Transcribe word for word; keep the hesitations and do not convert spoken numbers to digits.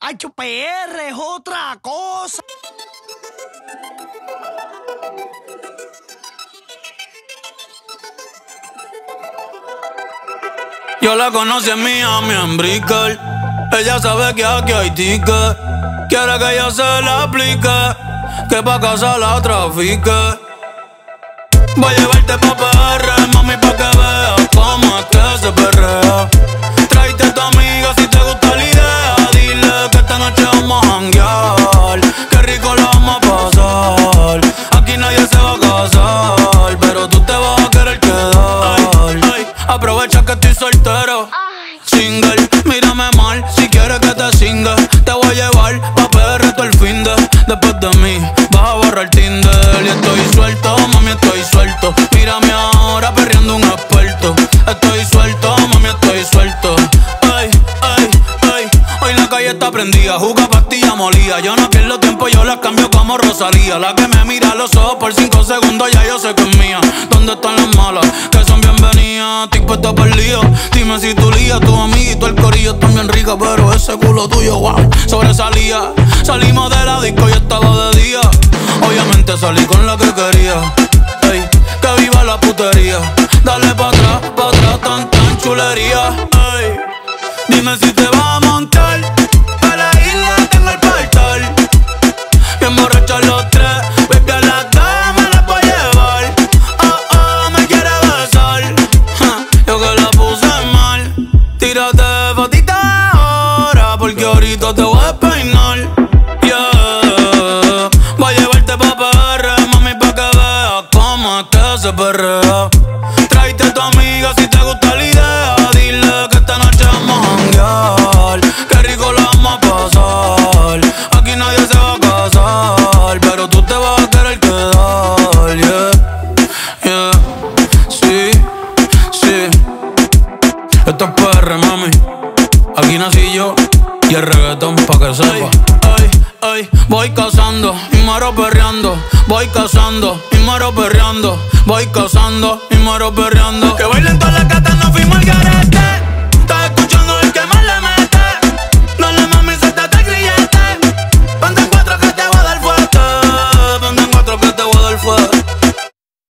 H P R es otra cosa. Yo la conocí en Miami, en Brickell. Ella sabe que aquí hay ticket. Quiere que yo se la aplique, que pa' casa la trafique. Voy a llevarte pa' P R, mami, pa' que veas cómo es que se perrea. Tráete a tu amiga si te gusta la idea. Dile que esta noche vamos a janguear, qué rico la vamos a pasar. Aquí nadie se va a casar, pero tú te vas a querer quedar. Ay, ay, aprovecha que estoy soltero, single, mírame mal si quieres que te singa. Te voy a llevar pa' P R todo el finde. Después de mí vas a borrar Tinder. Y estoy suelto, mami, estoy suelto. Mírame ahora perreando un experto. Estoy suelto, mami, estoy suelto. Ay, ay, ay. Hoy la calle está prendida, juga pastilla molida. Yo no pierdo tiempo, yo la cambio como Rosalía. La que me mira a los ojos por cinco segundos, ya yo sé que es mía. ¿Dónde están las malas? Que son bienvenidas. Estoy puesto por lío. Dime si tu lía, tu amiguito, el corillo están bien rica, pero ese culo tuyo, wow, sobresalía. Salimos de la disco y estaba de día. Obviamente salí con la que quería. Ey, que viva la putería. Dale pa' atrás, pa' atrás, tan tan chulería. Ey, dime si te vas a montar. Pa' la isla tengo el portal. Bien borrachos los tres, baby, a las dos me las voy a llevar. Oh, oh, me quiere besar. Ja, yo que la puse mal. Tírate fotita ahora, porque ahorita te voy a peinar. Yeah, voy a llevarte pa' P R, mami, pa' que veas cómo es que se perrea. Tráete a tu amiga si te gusta la idea. Dile que esta noche vamos a janguear, qué rico la vamos a pasar. Aquí nadie se va a casar, pero tú te vas a querer quedar. Yeah, yeah, sí, sí. Esto es P R, mami. Aquí nací yo y el reggaetón pa' que sepa. Ay, ay, voy cazando y muero perreando. Voy cazando y muero perreando. Voy cazando y muero perreando. Que bailen todas las gatas, nos fuimos al garete.